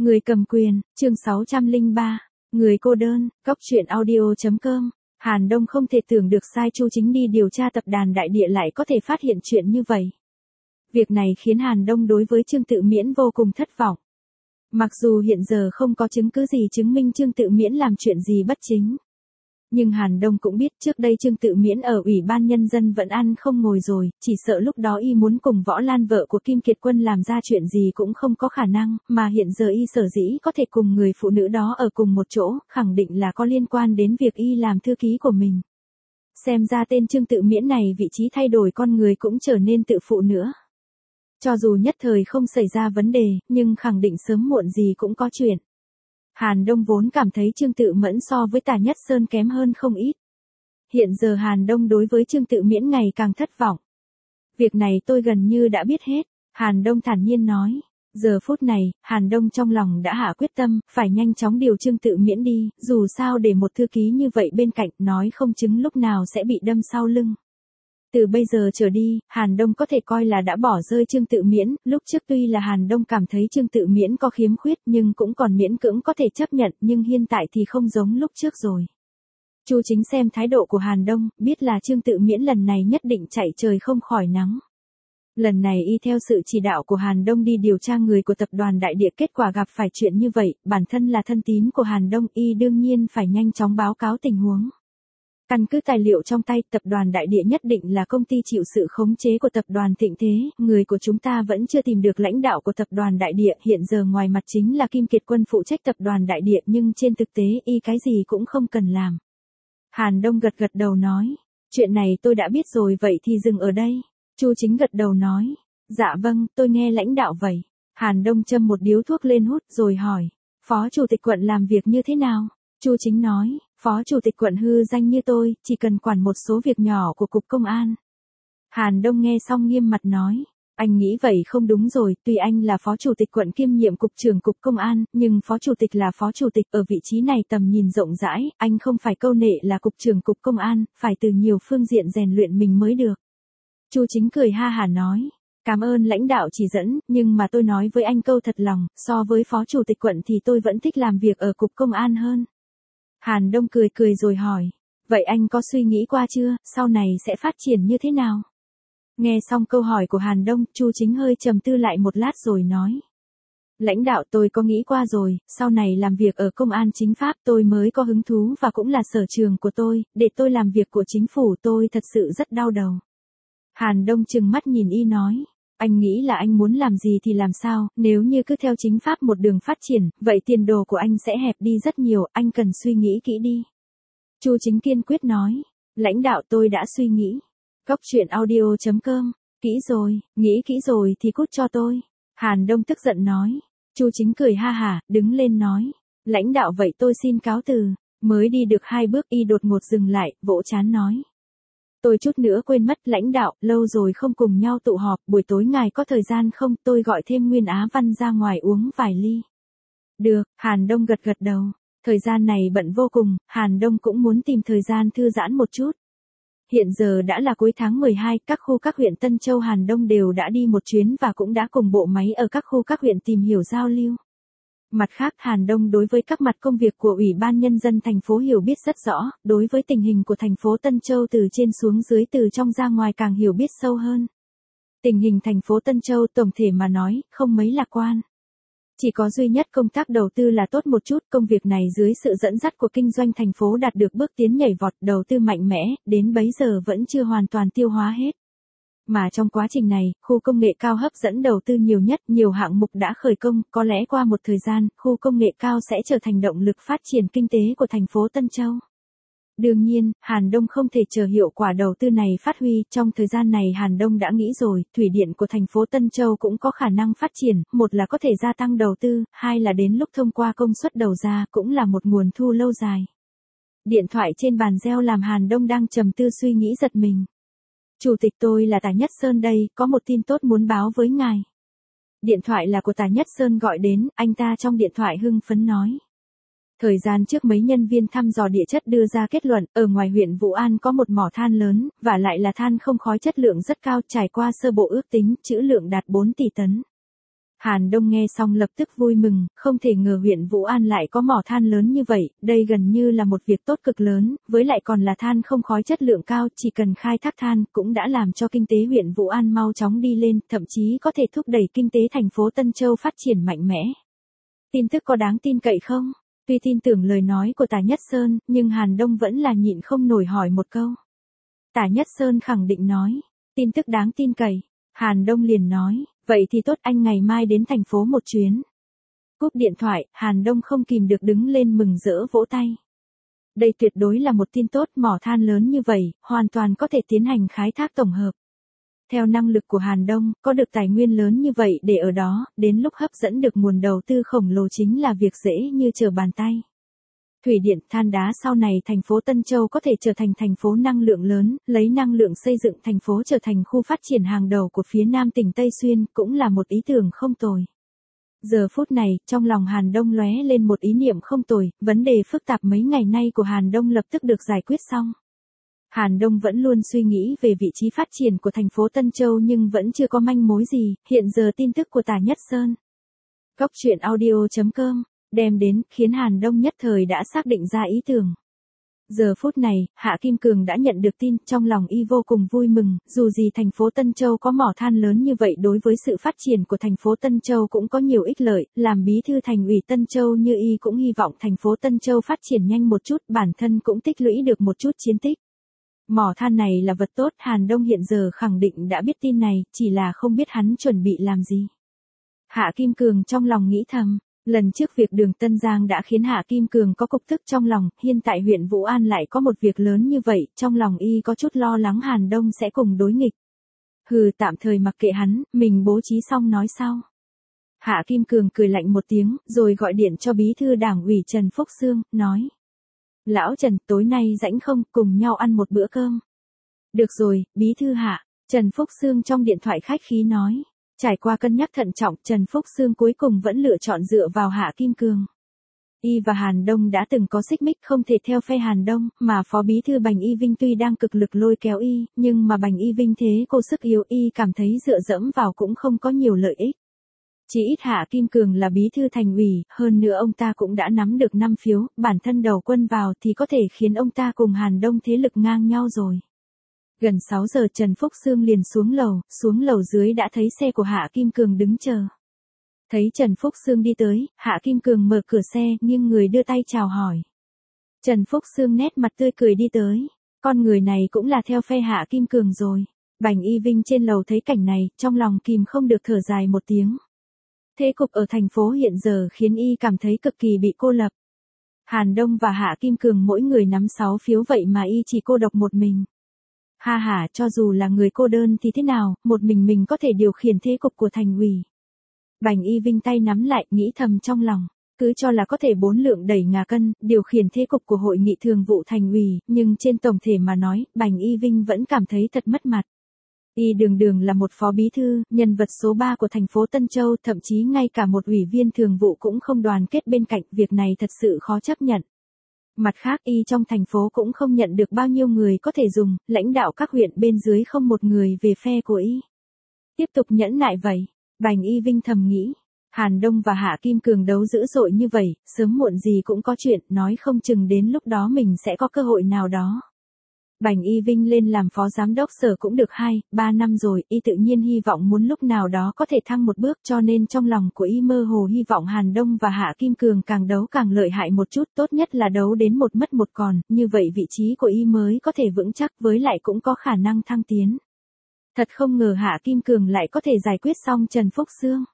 Người cầm quyền, chương 603. Người cô đơn, Cóc truyện audio.com. Hàn Đông không thể tưởng được sai Chu Chính đi điều tra tập đoàn Đại Địa lại có thể phát hiện chuyện như vậy. Việc này khiến Hàn Đông đối với Trương Tự Miễn vô cùng thất vọng. Mặc dù hiện giờ không có chứng cứ gì chứng minh Trương Tự Miễn làm chuyện gì bất chính. Nhưng Hàn Đông cũng biết trước đây Trương Tự Miễn ở Ủy ban Nhân dân vẫn ăn không ngồi rồi, chỉ sợ lúc đó y muốn cùng Võ Lan vợ của Kim Kiệt Quân làm ra chuyện gì cũng không có khả năng, mà hiện giờ y sở dĩ có thể cùng người phụ nữ đó ở cùng một chỗ, khẳng định là có liên quan đến việc y làm thư ký của mình. Xem ra tên Trương Tự Miễn này vị trí thay đổi con người cũng trở nên tự phụ nữa. Cho dù nhất thời không xảy ra vấn đề, nhưng khẳng định sớm muộn gì cũng có chuyện. Hàn Đông vốn cảm thấy Trương Tự Mẫn so với Tà Nhất Sơn kém hơn không ít. Hiện giờ Hàn Đông đối với Trương Tự Miễn ngày càng thất vọng. Việc này tôi gần như đã biết hết, Hàn Đông thản nhiên nói. Giờ phút này, Hàn Đông trong lòng đã hạ quyết tâm, phải nhanh chóng điều Trương Tự Miễn đi, dù sao để một thư ký như vậy bên cạnh nói không chứng lúc nào sẽ bị đâm sau lưng. Từ bây giờ trở đi, Hàn Đông có thể coi là đã bỏ rơi Trương Tự Miễn, lúc trước tuy là Hàn Đông cảm thấy Trương Tự Miễn có khiếm khuyết nhưng cũng còn miễn cưỡng có thể chấp nhận, nhưng hiện tại thì không giống lúc trước rồi. Chu Chính xem thái độ của Hàn Đông, biết là Trương Tự Miễn lần này nhất định chạy trời không khỏi nắng. Lần này y theo sự chỉ đạo của Hàn Đông đi điều tra người của tập đoàn Đại Địa, kết quả gặp phải chuyện như vậy, bản thân là thân tín của Hàn Đông, y đương nhiên phải nhanh chóng báo cáo tình huống. Căn cứ tài liệu trong tay, tập đoàn Đại Địa nhất định là công ty chịu sự khống chế của tập đoàn Thịnh Thế, người của chúng ta vẫn chưa tìm được lãnh đạo của tập đoàn Đại Địa, hiện giờ ngoài mặt chính là Kim Kiệt Quân phụ trách tập đoàn Đại Địa nhưng trên thực tế y cái gì cũng không cần làm. Hàn Đông gật gật đầu nói, chuyện này tôi đã biết rồi, vậy thì dừng ở đây. Chu Chính gật đầu nói, dạ vâng, tôi nghe lãnh đạo vậy. Hàn Đông châm một điếu thuốc lên hút rồi hỏi, Phó Chủ tịch quận làm việc như thế nào? Chu Chính nói, Phó Chủ tịch quận hư danh như tôi, chỉ cần quản một số việc nhỏ của Cục Công an. Hàn Đông nghe xong nghiêm mặt nói, anh nghĩ vậy không đúng rồi, tuy anh là Phó Chủ tịch quận kiêm nhiệm Cục trưởng Cục Công an, nhưng Phó Chủ tịch là Phó Chủ tịch, ở vị trí này tầm nhìn rộng rãi, anh không phải câu nệ là Cục trưởng Cục Công an, phải từ nhiều phương diện rèn luyện mình mới được. Chu Chính cười ha hả nói, cảm ơn lãnh đạo chỉ dẫn, nhưng mà tôi nói với anh câu thật lòng, so với Phó Chủ tịch quận thì tôi vẫn thích làm việc ở Cục Công an hơn. Hàn Đông cười cười rồi hỏi, vậy anh có suy nghĩ qua chưa, sau này sẽ phát triển như thế nào? Nghe xong câu hỏi của Hàn Đông, Chu Chính hơi trầm tư lại một lát rồi nói, lãnh đạo tôi có nghĩ qua rồi, sau này làm việc ở công an chính pháp tôi mới có hứng thú và cũng là sở trường của tôi, để tôi làm việc của chính phủ tôi thật sự rất đau đầu. Hàn Đông trừng mắt nhìn y nói, anh nghĩ là anh muốn làm gì thì làm sao, nếu như cứ theo chính pháp một đường phát triển, vậy tiền đồ của anh sẽ hẹp đi rất nhiều, anh cần suy nghĩ kỹ đi. Chu Chính kiên quyết nói, lãnh đạo tôi đã suy nghĩ. Cóc truyện audio.com, kỹ rồi, nghĩ kỹ rồi thì cút cho tôi. Hàn Đông tức giận nói. Chu Chính cười ha hả, đứng lên nói, lãnh đạo vậy tôi xin cáo từ. Mới đi được 2 bước y đột ngột dừng lại, vỗ trán nói. Tôi chút nữa quên mất lãnh đạo, lâu rồi không cùng nhau tụ họp, buổi tối ngài có thời gian không, tôi gọi thêm Nguyên Á Văn ra ngoài uống vài ly. Được, Hàn Đông gật gật đầu. Thời gian này bận vô cùng, Hàn Đông cũng muốn tìm thời gian thư giãn một chút. Hiện giờ đã là cuối tháng 12, các khu các huyện Tân Châu Hàn Đông đều đã đi một chuyến và cũng đã cùng bộ máy ở các khu các huyện tìm hiểu giao lưu. Mặt khác Hàn Đông đối với các mặt công việc của Ủy ban Nhân dân thành phố hiểu biết rất rõ, đối với tình hình của thành phố Tân Châu từ trên xuống dưới từ trong ra ngoài càng hiểu biết sâu hơn. Tình hình thành phố Tân Châu tổng thể mà nói, không mấy lạc quan. Chỉ có duy nhất công tác đầu tư là tốt một chút, công việc này dưới sự dẫn dắt của kinh doanh thành phố đạt được bước tiến nhảy vọt, đầu tư mạnh mẽ, đến bấy giờ vẫn chưa hoàn toàn tiêu hóa hết. Mà trong quá trình này, khu công nghệ cao hấp dẫn đầu tư nhiều nhất, nhiều hạng mục đã khởi công, có lẽ qua một thời gian, khu công nghệ cao sẽ trở thành động lực phát triển kinh tế của thành phố Tân Châu. Đương nhiên, Hàn Đông không thể chờ hiệu quả đầu tư này phát huy, trong thời gian này Hàn Đông đã nghĩ rồi, thủy điện của thành phố Tân Châu cũng có khả năng phát triển, một là có thể gia tăng đầu tư, hai là đến lúc thông qua công suất đầu ra, cũng là một nguồn thu lâu dài. Điện thoại trên bàn reo làm Hàn Đông đang trầm tư suy nghĩ giật mình. Chủ tịch tôi là Tà Nhất Sơn đây, có một tin tốt muốn báo với ngài. Điện thoại là của Tà Nhất Sơn gọi đến, anh ta trong điện thoại hưng phấn nói. Thời gian trước mấy nhân viên thăm dò địa chất đưa ra kết luận, ở ngoài huyện Vũ An có một mỏ than lớn, và lại là than không khói chất lượng rất cao, trải qua sơ bộ ước tính, trữ lượng đạt 4 tỷ tấn. Hàn Đông nghe xong lập tức vui mừng, không thể ngờ huyện Vũ An lại có mỏ than lớn như vậy, đây gần như là một việc tốt cực lớn, với lại còn là than không khói chất lượng cao, chỉ cần khai thác than cũng đã làm cho kinh tế huyện Vũ An mau chóng đi lên, thậm chí có thể thúc đẩy kinh tế thành phố Tân Châu phát triển mạnh mẽ. Tin tức có đáng tin cậy không? Tuy tin tưởng lời nói của Tả Nhất Sơn, nhưng Hàn Đông vẫn là nhịn không nổi hỏi một câu. Tả Nhất Sơn khẳng định nói, tin tức đáng tin cậy. Hàn Đông liền nói, vậy thì tốt, anh ngày mai đến thành phố một chuyến. Cúp điện thoại, Hàn Đông không kìm được đứng lên mừng rỡ vỗ tay. Đây tuyệt đối là một tin tốt, mỏ than lớn như vậy, hoàn toàn có thể tiến hành khai thác tổng hợp. Theo năng lực của Hàn Đông, có được tài nguyên lớn như vậy để ở đó, đến lúc hấp dẫn được nguồn đầu tư khổng lồ chính là việc dễ như trở bàn tay. Thủy điện, than đá sau này thành phố Tân Châu có thể trở thành thành phố năng lượng lớn, lấy năng lượng xây dựng thành phố trở thành khu phát triển hàng đầu của phía Nam tỉnh Tây Xuyên, cũng là một ý tưởng không tồi. Giờ phút này, trong lòng Hàn Đông lóe lên một ý niệm không tồi, vấn đề phức tạp mấy ngày nay của Hàn Đông lập tức được giải quyết xong. Hàn Đông vẫn luôn suy nghĩ về vị trí phát triển của thành phố Tân Châu nhưng vẫn chưa có manh mối gì, hiện giờ tin tức của Tả Nhất Sơn. Cóc truyện audio.com đem đến, khiến Hàn Đông nhất thời đã xác định ra ý tưởng. Giờ phút này, Hạ Kim Cường đã nhận được tin, trong lòng y vô cùng vui mừng, dù gì thành phố Tân Châu có mỏ than lớn như vậy đối với sự phát triển của thành phố Tân Châu cũng có nhiều ích lợi, làm bí thư thành ủy Tân Châu như y cũng hy vọng thành phố Tân Châu phát triển nhanh một chút, bản thân cũng tích lũy được một chút chiến tích. Mỏ than này là vật tốt, Hàn Đông hiện giờ khẳng định đã biết tin này, chỉ là không biết hắn chuẩn bị làm gì. Hạ Kim Cường trong lòng nghĩ thầm. Lần trước việc đường Tân Giang đã khiến Hạ Kim Cường có cục tức trong lòng, hiện tại huyện Vũ An lại có một việc lớn như vậy, trong lòng y có chút lo lắng Hàn Đông sẽ cùng đối nghịch. Hừ, tạm thời mặc kệ hắn, mình bố trí xong nói sau. Hạ Kim Cường cười lạnh một tiếng, rồi gọi điện cho bí thư đảng ủy Trần Phúc Sương, nói. Lão Trần, tối nay rảnh không, cùng nhau ăn một bữa cơm. Được rồi, bí thư Hạ, Trần Phúc Sương trong điện thoại khách khí nói. Trải qua cân nhắc thận trọng, Trần Phúc Sương cuối cùng vẫn lựa chọn dựa vào Hạ Kim Cường. Y và Hàn Đông đã từng có xích mích không thể theo phe Hàn Đông, mà Phó Bí thư Bành Y Vinh tuy đang cực lực lôi kéo Y, nhưng mà Bành Y Vinh thế cô sức yếu, Y cảm thấy dựa dẫm vào cũng không có nhiều lợi ích. Chỉ ít Hạ Kim Cường là bí thư thành ủy, hơn nữa ông ta cũng đã nắm được 5 phiếu, bản thân đầu quân vào thì có thể khiến ông ta cùng Hàn Đông thế lực ngang nhau rồi. Gần 6 giờ Trần Phúc Sương liền xuống lầu dưới đã thấy xe của Hạ Kim Cường đứng chờ. Thấy Trần Phúc Sương đi tới, Hạ Kim Cường mở cửa xe, nghiêng người đưa tay chào hỏi. Trần Phúc Sương nét mặt tươi cười đi tới, con người này cũng là theo phe Hạ Kim Cường rồi. Bành Y Vinh trên lầu thấy cảnh này, trong lòng kìm không được thở dài một tiếng. Thế cục ở thành phố hiện giờ khiến y cảm thấy cực kỳ bị cô lập. Hàn Đông và Hạ Kim Cường mỗi người nắm 6 phiếu vậy mà y chỉ cô độc một mình. Ha ha, cho dù là người cô đơn thì thế nào, một mình có thể điều khiển thế cục của thành ủy. Bành Y Vinh tay nắm lại, nghĩ thầm trong lòng, cứ cho là có thể 4 lượng đẩy ngà cân, điều khiển thế cục của hội nghị thường vụ thành ủy, nhưng trên tổng thể mà nói, Bành Y Vinh vẫn cảm thấy thật mất mặt. Y đường là một phó bí thư, nhân vật số 3 của thành phố Tân Châu, thậm chí ngay cả một ủy viên thường vụ cũng không đoàn kết bên cạnh, việc này thật sự khó chấp nhận. Mặt khác y trong thành phố cũng không nhận được bao nhiêu người có thể dùng, lãnh đạo các huyện bên dưới không một người về phe của y. Tiếp tục nhẫn nại vậy, Bành Y Vinh thầm nghĩ, Hàn Đông và Hạ Kim Cường đấu dữ dội như vậy, sớm muộn gì cũng có chuyện, nói không chừng đến lúc đó mình sẽ có cơ hội nào đó. Bành Y Vinh lên làm phó giám đốc sở cũng được 2-3 năm rồi, y tự nhiên hy vọng muốn lúc nào đó có thể thăng một bước, cho nên trong lòng của y mơ hồ hy vọng Hàn Đông và Hạ Kim Cường càng đấu càng lợi hại một chút, tốt nhất là đấu đến một mất một còn, như vậy vị trí của y mới có thể vững chắc, với lại cũng có khả năng thăng tiến. Thật không ngờ Hạ Kim Cường lại có thể giải quyết xong Trần Phúc Sương.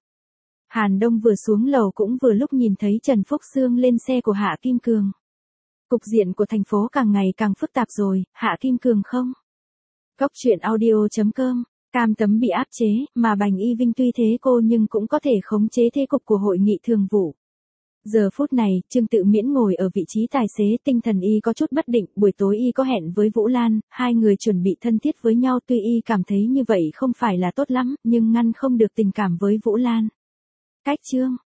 Hàn Đông vừa xuống lầu cũng vừa lúc nhìn thấy Trần Phúc Sương lên xe của Hạ Kim Cường. Cục diện của thành phố càng ngày càng phức tạp rồi, Hạ Kim Cường không? Cóc truyện audio.com, cam tấm bị áp chế, mà Bành Y Vinh tuy thế cô nhưng cũng có thể khống chế thế cục của hội nghị thường vụ. Giờ phút này, Trương Tự Miễn ngồi ở vị trí tài xế, tinh thần y có chút bất định, buổi tối y có hẹn với Vũ Lan, hai người chuẩn bị thân thiết với nhau, tuy y cảm thấy như vậy không phải là tốt lắm, nhưng ngăn không được tình cảm với Vũ Lan. Cách chương